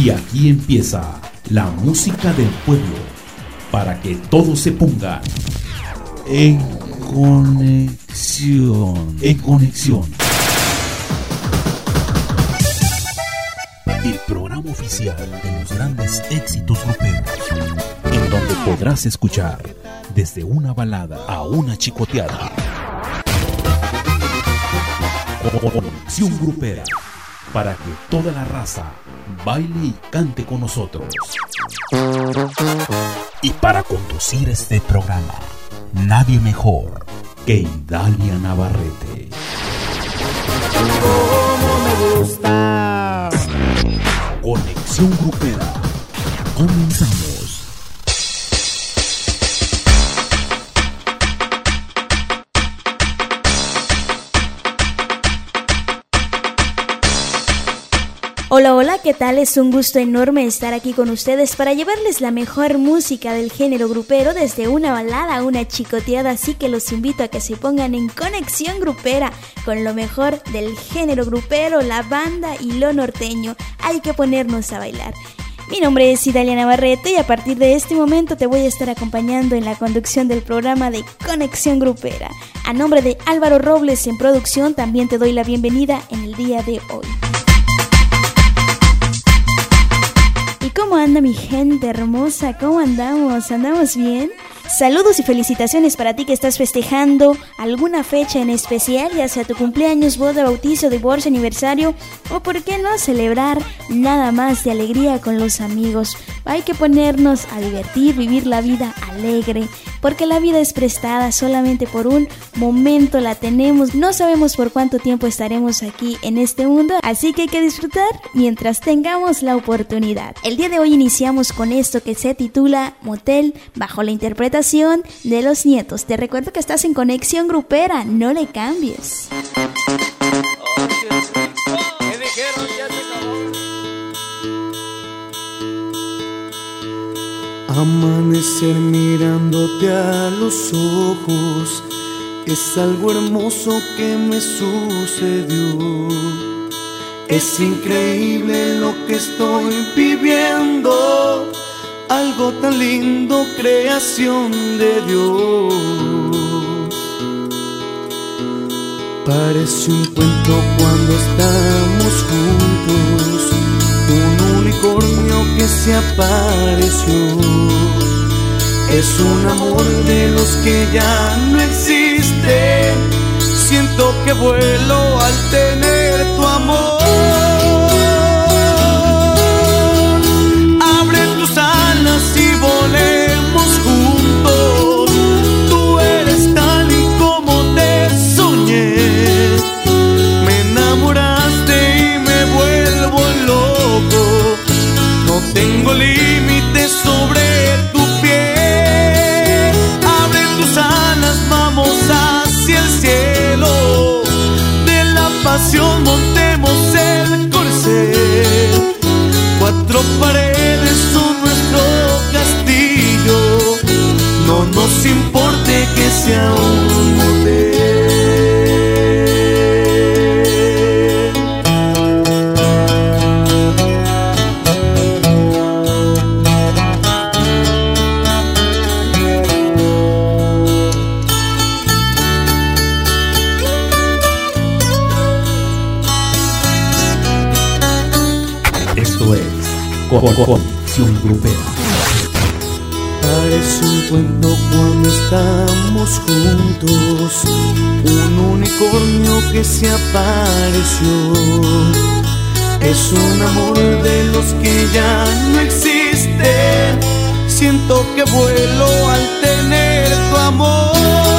Y aquí empieza la música del pueblo, para que todos se pongan en conexión. El programa oficial de los grandes éxitos gruperos, en donde podrás escuchar desde una balada a una chicoteada. Conexión Grupera, para que toda la raza baile y cante con nosotros. Y para conducir este programa, nadie mejor que Idalia Navarrete. ¡Cómo me gusta! Conexión Grupera. Comenzamos. Hola, hola, ¿qué tal? Es un gusto enorme estar aquí con ustedes para llevarles la mejor música del género grupero, desde una balada a una chicoteada, así que los invito a que se pongan en Conexión Grupera con lo mejor del género grupero, la banda y lo norteño. Hay que ponernos a bailar. Mi nombre es Idalia Navarrete y a partir de este momento te voy a estar acompañando en la conducción del programa de Conexión Grupera. A nombre de Álvaro Robles en producción, también te doy la bienvenida en el día de hoy. ¿Y cómo anda mi gente hermosa? ¿Cómo andamos? ¿Andamos bien? Saludos y felicitaciones para ti que estás festejando alguna fecha en especial, ya sea tu cumpleaños, boda, bautizo, divorcio, aniversario o por qué no celebrar nada más de alegría con los amigos. Hay que ponernos a divertir, vivir la vida alegre, porque la vida es prestada, solamente por un momento la tenemos, no sabemos por cuánto tiempo estaremos aquí en este mundo, así que hay que disfrutar mientras tengamos la oportunidad. El día de hoy iniciamos con esto que se titula Motel, bajo la interpretación de Los Nietos. Te recuerdo que estás en Conexión Grupera, no le cambies. Amanecer mirándote a los ojos es algo hermoso que me sucedió. Es increíble lo que estoy viviendo, algo tan lindo, creación de Dios. Parece un cuento cuando estamos juntos, un unicornio que se apareció. Es un amor de los que ya no existe. Siento que vuelo al tener tu amor. Abre tus alas y volemos juntos. Tú eres tal y como te soñé. Me enamoraste y me vuelvo loco. No tengo límites sobre tu piel. Abre tus alas, vamos hacia el cielo. De la pasión montemos el corcel. Cuatro paredes son nuestro castillo. No nos importe que sea un motel. Conexión Grupera. Parece un cuento cuando estamos juntos, un unicornio que se apareció. Es un amor de los que ya no existen. Siento que vuelo al tener tu amor.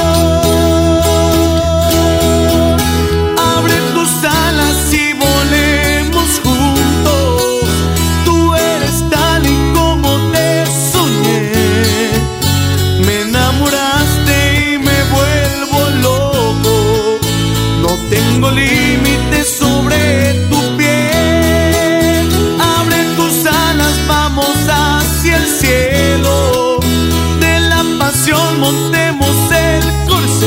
Abre tus alas y volemos juntos. Tú eres tal y como te soñé. Me enamoraste y me vuelvo loco. No tengo límites sobre tu piel. Abre tus alas, vamos hacia el cielo. De la pasión montemos el corcel.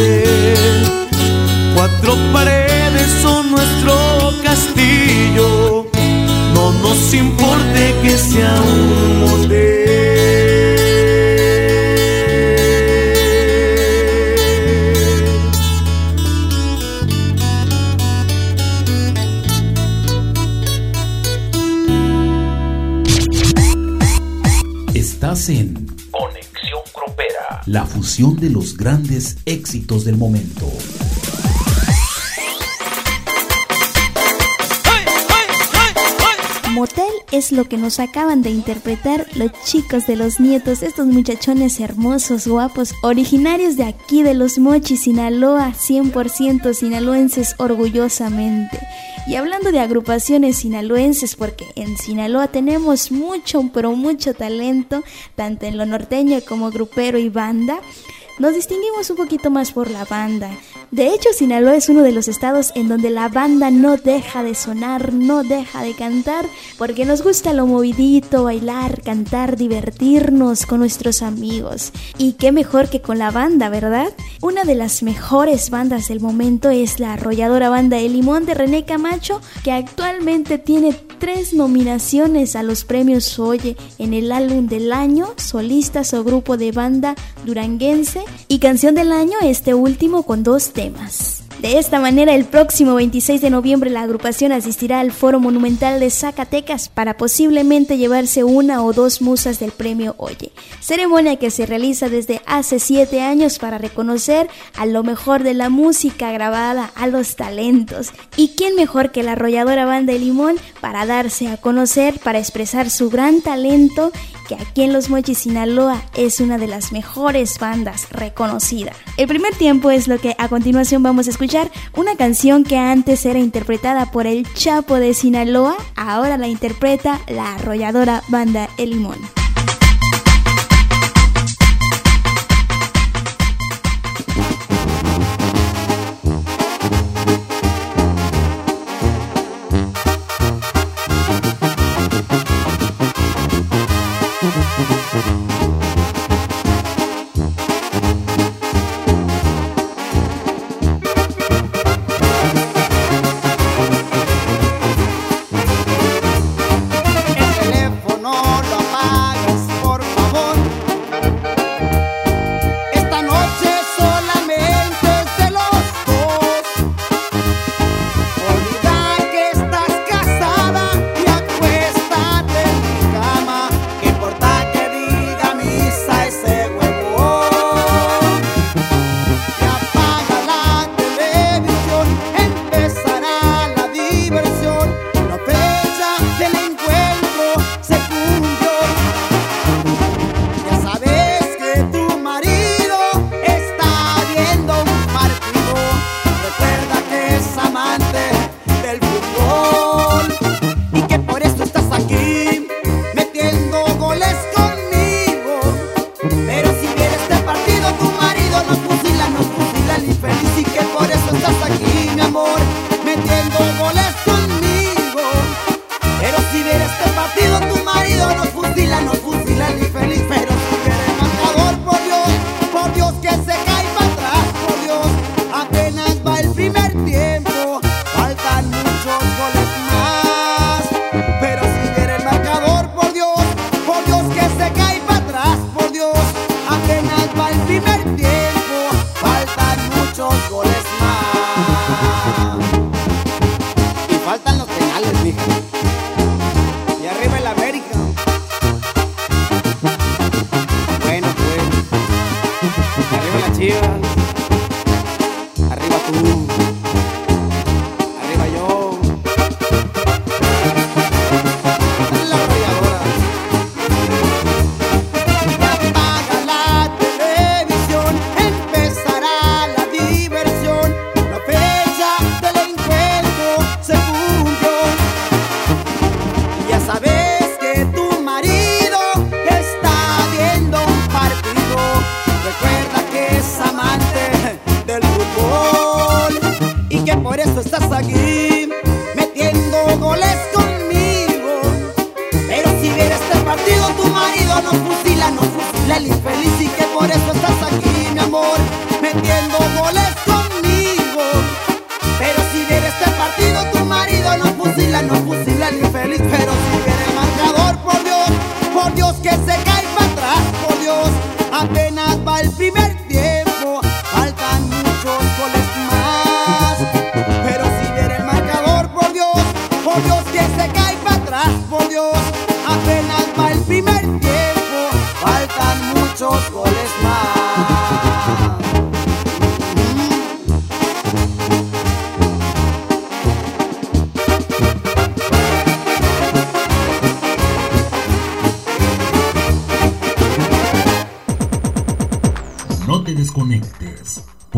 Estás en Conexión Grupera, la fusión de los grandes éxitos del momento. Motel es lo que nos acaban de interpretar los chicos de Los Nietos, estos muchachones hermosos, guapos, originarios de aquí de Los Mochis, Sinaloa, 100% sinaloenses orgullosamente. Y hablando de agrupaciones sinaloenses, porque en Sinaloa tenemos mucho, pero mucho talento, tanto en lo norteño como grupero y banda. Nos distinguimos un poquito más por la banda. De hecho, Sinaloa es uno de los estados en donde la banda no deja de sonar, no deja de cantar, porque nos gusta lo movidito, bailar, cantar, divertirnos con nuestros amigos. Y qué mejor que con la banda, ¿verdad? Una de las mejores bandas del momento es la arrolladora banda El Limón de René Camacho, que actualmente tiene 3 nominaciones a los premios Oye en el álbum del año, solistas o grupo de banda duranguense, y canción del año, este último con 2 temas. De esta manera, el próximo 26 de noviembre la agrupación asistirá al Foro Monumental de Zacatecas para posiblemente llevarse 1 o 2 musas del premio Oye, ceremonia que se realiza desde hace 7 años para reconocer a lo mejor de la música grabada, a los talentos. ¿Y quién mejor que la arrolladora banda El Limón para darse a conocer, para expresar su gran talento, que aquí en Los Mochis, Sinaloa, es una de las mejores bandas reconocida? El primer tiempo es lo que a continuación vamos a escuchar, una canción que antes era interpretada por el Chapo de Sinaloa, ahora la interpreta la arrolladora banda El Limón.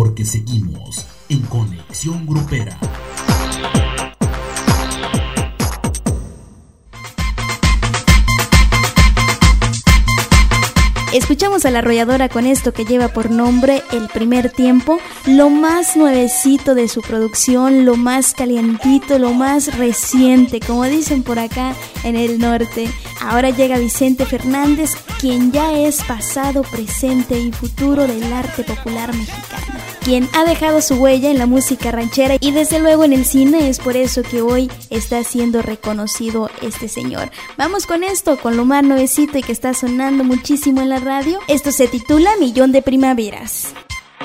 porque seguimos en Conexión Grupera. Escuchamos a La Arrolladora con esto que lleva por nombre El Primer Tiempo, lo más nuevecito de su producción, lo más calientito, lo más reciente, como dicen por acá en el norte. Ahora llega Vicente Fernández, quien ya es pasado, presente y futuro del arte popular mexicano, quien ha dejado su huella en la música ranchera y desde luego en el cine. Es por eso que hoy está siendo reconocido este señor. Vamos con esto, con lo más nuevecito y que está sonando muchísimo en la radio. Esto se titula Millón de Primaveras.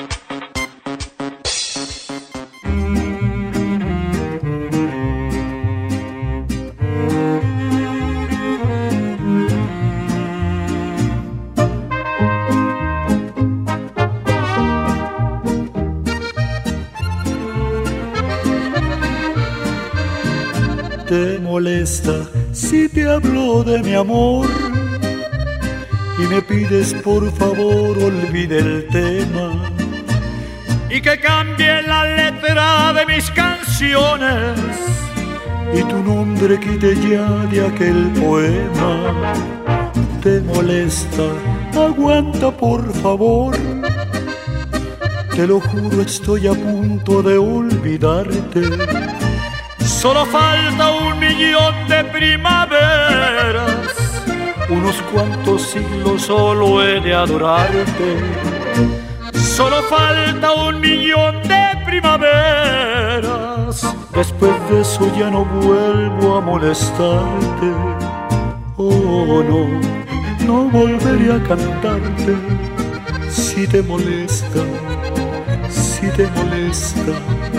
¿Te molesta si te hablo de mi amor? Y me pides por favor olvide el tema y que cambie la letra de mis canciones y tu nombre quite ya de aquel poema. ¿Te molesta? Aguanta por favor. Te lo juro, estoy a punto de olvidarte. Solo falta 1.000.000 de primaveras, unos cuantos siglos solo he de adorarte. Solo falta 1.000.000 de primaveras, después de eso ya no vuelvo a molestarte. Oh no, no volveré a cantarte. Si te molesta, si te molesta.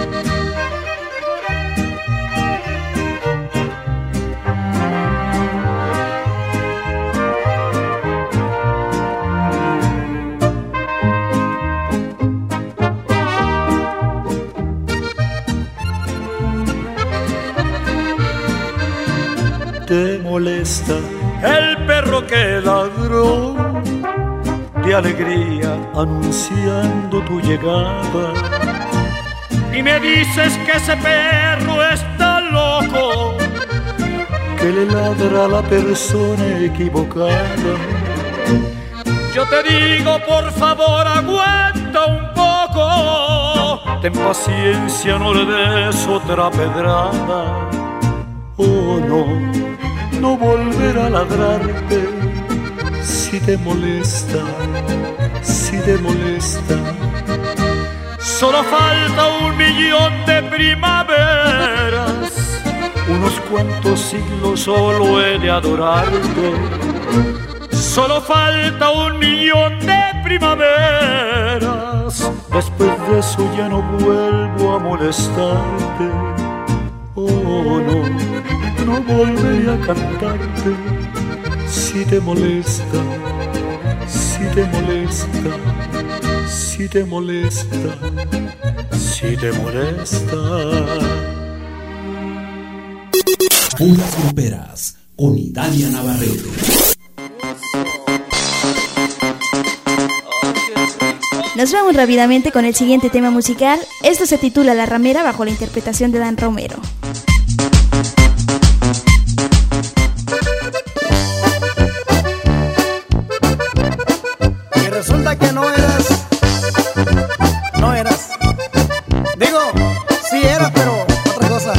¿Te molesta el perro que ladró de alegría anunciando tu llegada? Y me dices que ese perro está loco, que le ladra a la persona equivocada. Yo te digo, por favor, aguanta un poco, ten paciencia, no le des otra pedrada. Oh no, no volver a ladrarte. Si te molesta, si te molesta. Solo falta 1.000.000 de primaveras, unos cuantos siglos solo he de adorarte. Solo falta 1.000.000 de primaveras, después de eso ya no vuelvo a molestarte. Oh no, no volveré a cantarte. Si te molesta, si te molesta, si te molesta, si te molesta. Puras Gruperas con Idalia Navarrete. Nos vamos rápidamente con el siguiente tema musical. Esto se titula La Ramera, bajo la interpretación de Dan Romero. Y resulta que no eras, digo, sí eras, pero otra cosa.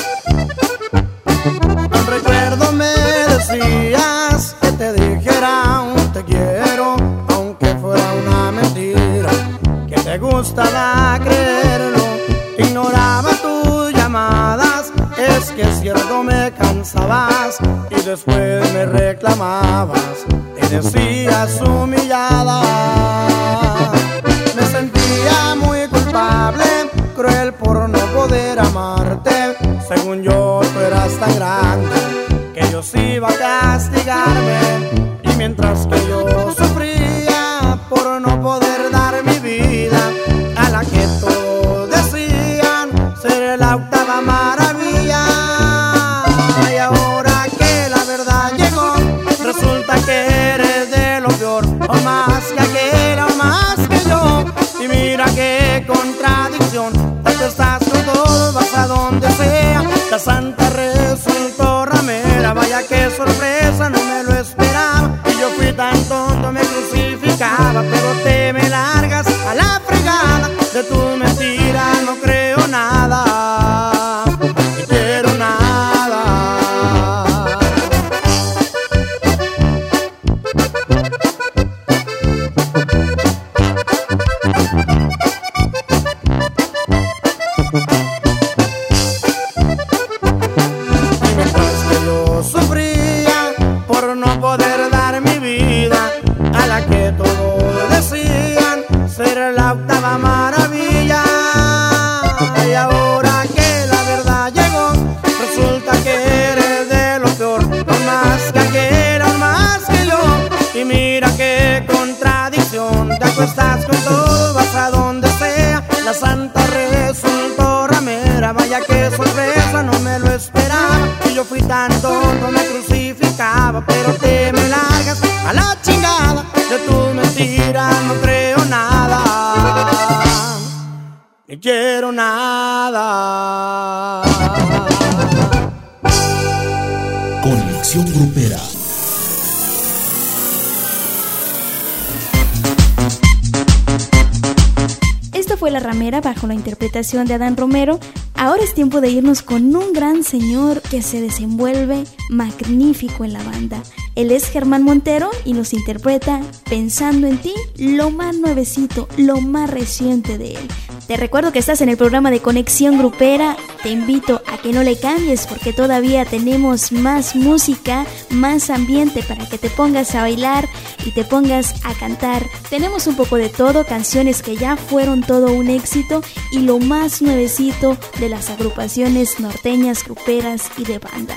Un recuerdo me decías que te dijera un te quiero, aunque fuera una mentira, que te gustaba creerlo, ignoraba tus llamadas, es que es cierto me cansabas y después me reclamabas, te decías humillada. Me sentía muy culpable, cruel por no poder amarte, según yo tú eras tan grande que Dios iba a castigarme, y mientras que yo sufría por no poder dar mi vida a la que todos decían ser la octava maravilla. Y ahora que la verdad llegó, resulta que eres de lo peor, o más que aquel, o más que yo. Y mira que con qué sorpresa, no me lo esperaba. Y yo fui tan tonto, me crucificaba. Pero te me largas a la chingada, de tus mentiras no creo nada, ni quiero nada. Conexión Grupera. Esto fue La Ramera bajo la interpretación de Adán Romero. Ahora es tiempo de irnos con un gran señor que se desenvuelve magnífico en la banda. Él es Germán Montero y nos interpreta Pensando en ti, lo más nuevecito, lo más reciente de él. Te recuerdo que estás en el programa de Conexión Grupera. Te invito a que no le cambies porque todavía tenemos más música, más ambiente para que te pongas a bailar y te pongas a cantar. Tenemos un poco de todo, canciones que ya fueron todo un éxito y lo más nuevecito de las agrupaciones norteñas, gruperas y de banda.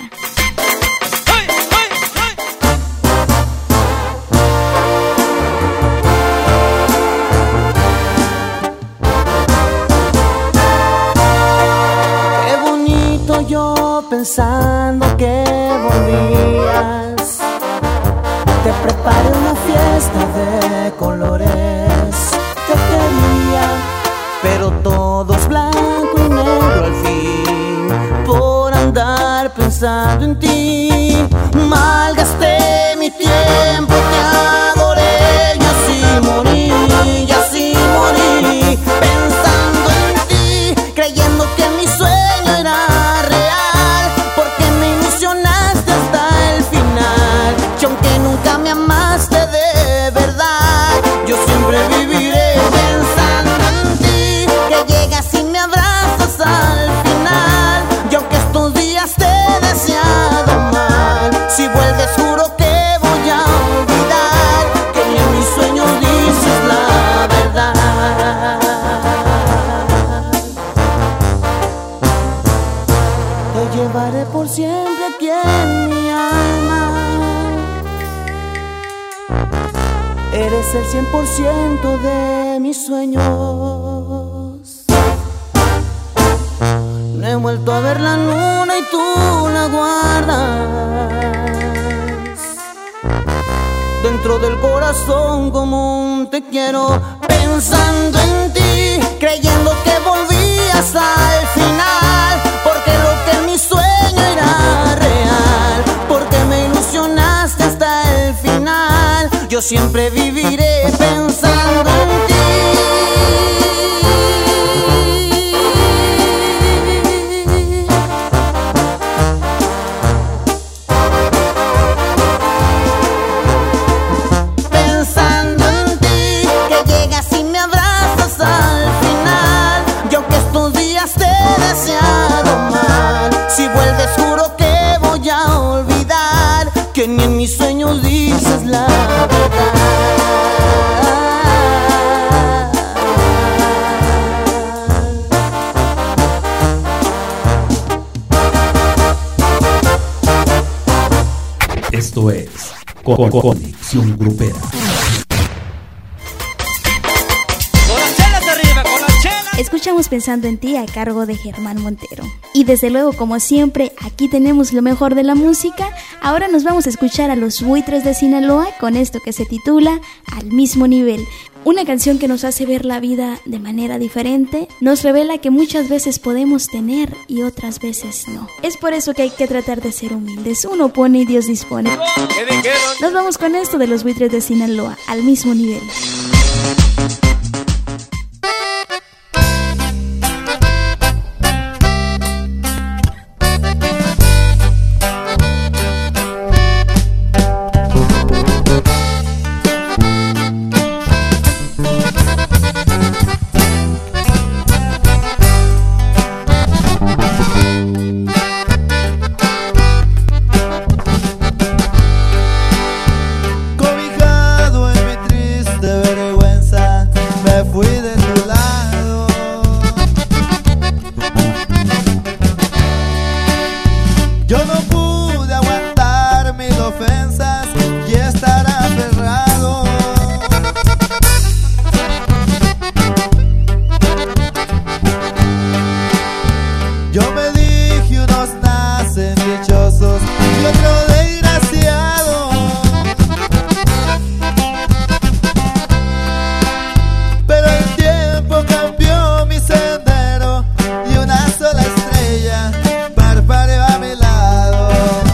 Yo pensando que volvías, te preparé una fiesta de colores. Te quería, pero todo es blanco y negro al fin, por andar pensando en ti. Malgasté mi tiempo, te adoré y así morí, pensando en ti, creyendo que mi sueño era por siempre aquí en mi alma. Eres el 100% de mis sueños. No he vuelto a ver la luna y tú la guardas dentro del corazón como un te quiero. Pensando en ti, creyendo que volvías al final, porque lo que en mi sueño era real, porque me ilusionaste hasta el final. Yo siempre viviré pensando en ti. Que ni en mis sueños dices la verdad. Esto es Conexión Grupera. Escuchamos Pensando en ti a cargo de Germán Montero. Y desde luego, como siempre, aquí tenemos lo mejor de la música. Ahora nos vamos a escuchar a los Buitres de Sinaloa con esto que se titula Al mismo nivel. Una canción que nos hace ver la vida de manera diferente, nos revela que muchas veces podemos tener y otras veces no. Es por eso que hay que tratar de ser humildes. Uno pone y Dios dispone. Nos vamos con esto de los Buitres de Sinaloa, Al mismo nivel. Cobijado en mi triste nacen dichosos y otro desgraciado. Pero el tiempo cambió mi sendero y una sola estrella parpadeó a mi lado.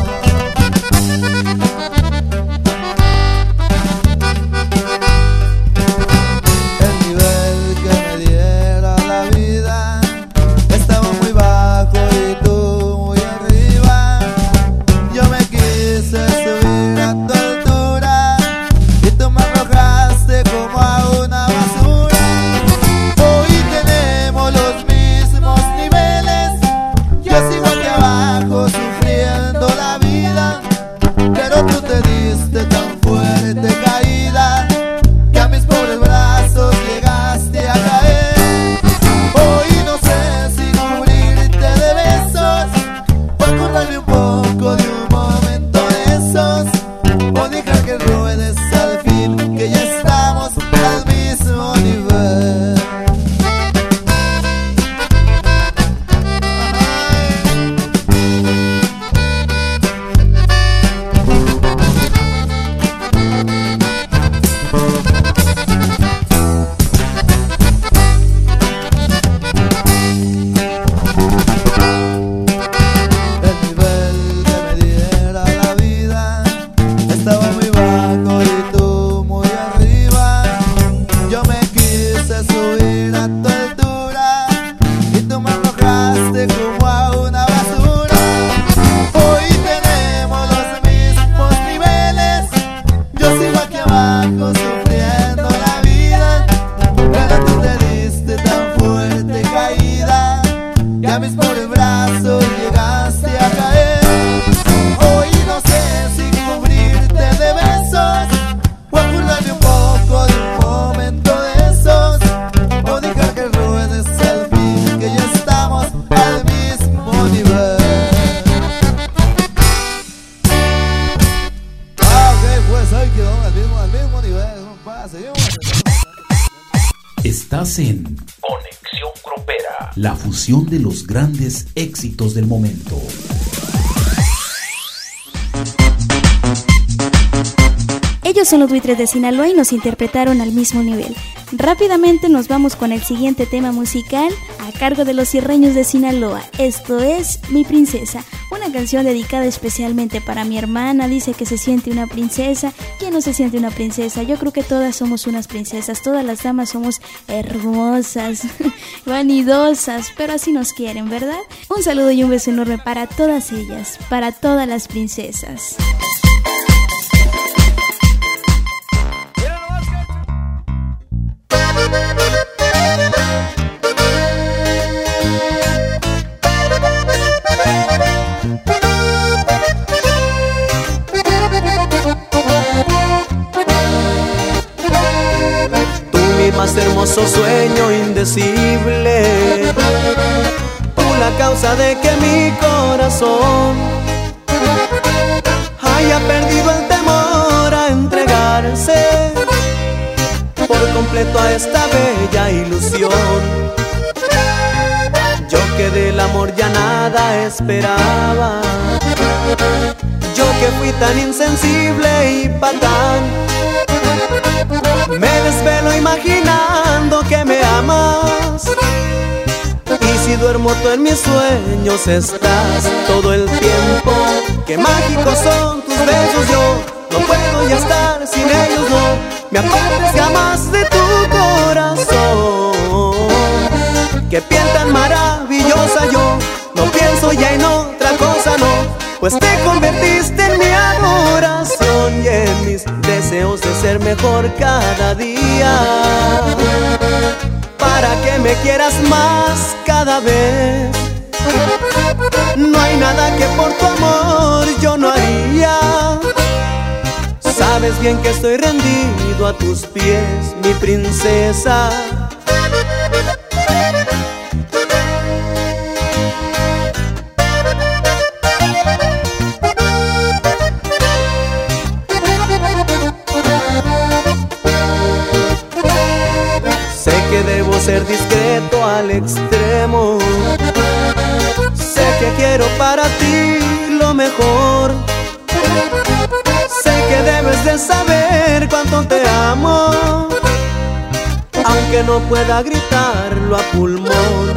El nivel que me diera la vida estaba muy bajo y tú muy arriba. Yo me quise subir a tu altura y tú me arrojaste como a una basura. Hoy tenemos los mismos niveles, yo sigo aquí abajo sufriendo la vida, pero tú te diste tan fuerte caída que a mis pobres brazos llegaste a caer. Hoy no sé si cubrirte de besos o acordarme un poco de un momento de esos, o dejar que ruedes al fin, que ya estamos al mismo nivel. El nivel que me diera la vida estaba muy bajo y tú muy arriba. Yo me quise subir a tu altura y tú me arrojaste como a una basura. Hoy tenemos los mismos niveles, yo sigo aquí abajo sufriendo la vida, pero tú te diste tan fuerte caída que a mis pobres brazos llegaste a caer. Hoy no sé si cubrirte de besos o acordarme un poco de un momento de esos, o dejar que ruedes al fin, que ya estamos al mismo nivel. Ok, pues ahí quedó al mismo nivel. Seguimos. Estás en Conexión Grupera, la fusión de los grandes éxitos del momento. Ellos son los Buitres de Sinaloa y nos interpretaron al mismo nivel. Rápidamente nos vamos con el siguiente tema musical a cargo de los Sierreños de Sinaloa. Esto es Mi Princesa, una canción dedicada especialmente para mi hermana. Dice que se siente una princesa. ¿Quién no se siente una princesa? Yo creo que todas somos unas princesas. Todas las damas somos hermosas, vanidosas, pero así nos quieren, ¿verdad? Un saludo y un beso enorme para todas ellas, para todas las princesas. Más hermoso sueño indecible, tú la causa de que mi corazón haya perdido el temor a entregarse por completo a esta bella ilusión. Yo que del amor ya nada esperaba, yo que fui tan insensible y patán, me desvelo imaginando que me amas, y si duermo tú en mis sueños estás todo el tiempo. Qué mágicos son tus besos, yo no puedo ya estar sin ellos, no me apartes jamás de tu corazón. Qué piel tan maravillosa, yo no pienso ya en otra cosa, no, pues te convertiste en mi adoración y en mis deseos de ser mejor cada día, para que me quieras más cada vez. No hay nada que por tu amor yo no haría. Sabes bien que estoy rendido a tus pies, mi princesa. Ser discreto al extremo, sé que quiero para ti lo mejor. Sé que debes de saber cuánto te amo, aunque no pueda gritarlo a pulmón.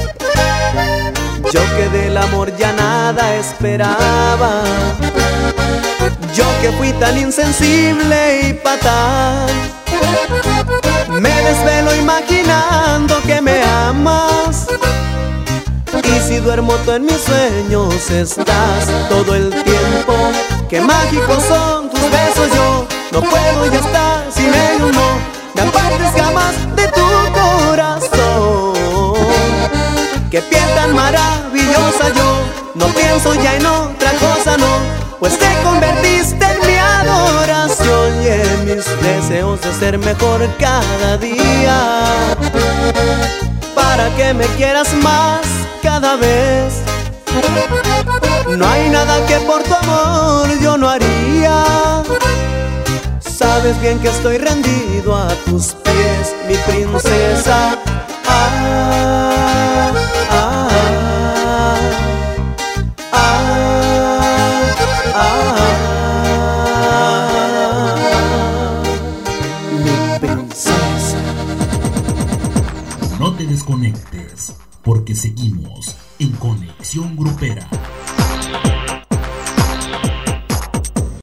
Yo que del amor ya nada esperaba, yo que fui tan insensible y fatal. Me desvelo imaginando que me amas, y si duermo tú en mis sueños estás todo el tiempo. Qué mágicos son tus besos, yo no puedo ya estar sin ellos, no me apartes jamás de tu corazón. Qué piel tan maravillosa, yo no pienso ya en otra cosa, no, pues te convertiste en mi adoración y en mis deseos de ser mejor cada día, para que me quieras más cada vez. No hay nada que por tu amor yo no haría. Sabes bien que estoy rendido a tus pies, mi princesa. Ah, ah, ah, ah, mi princesa. No te desconectes, porque seguimos en Conexión Grupera.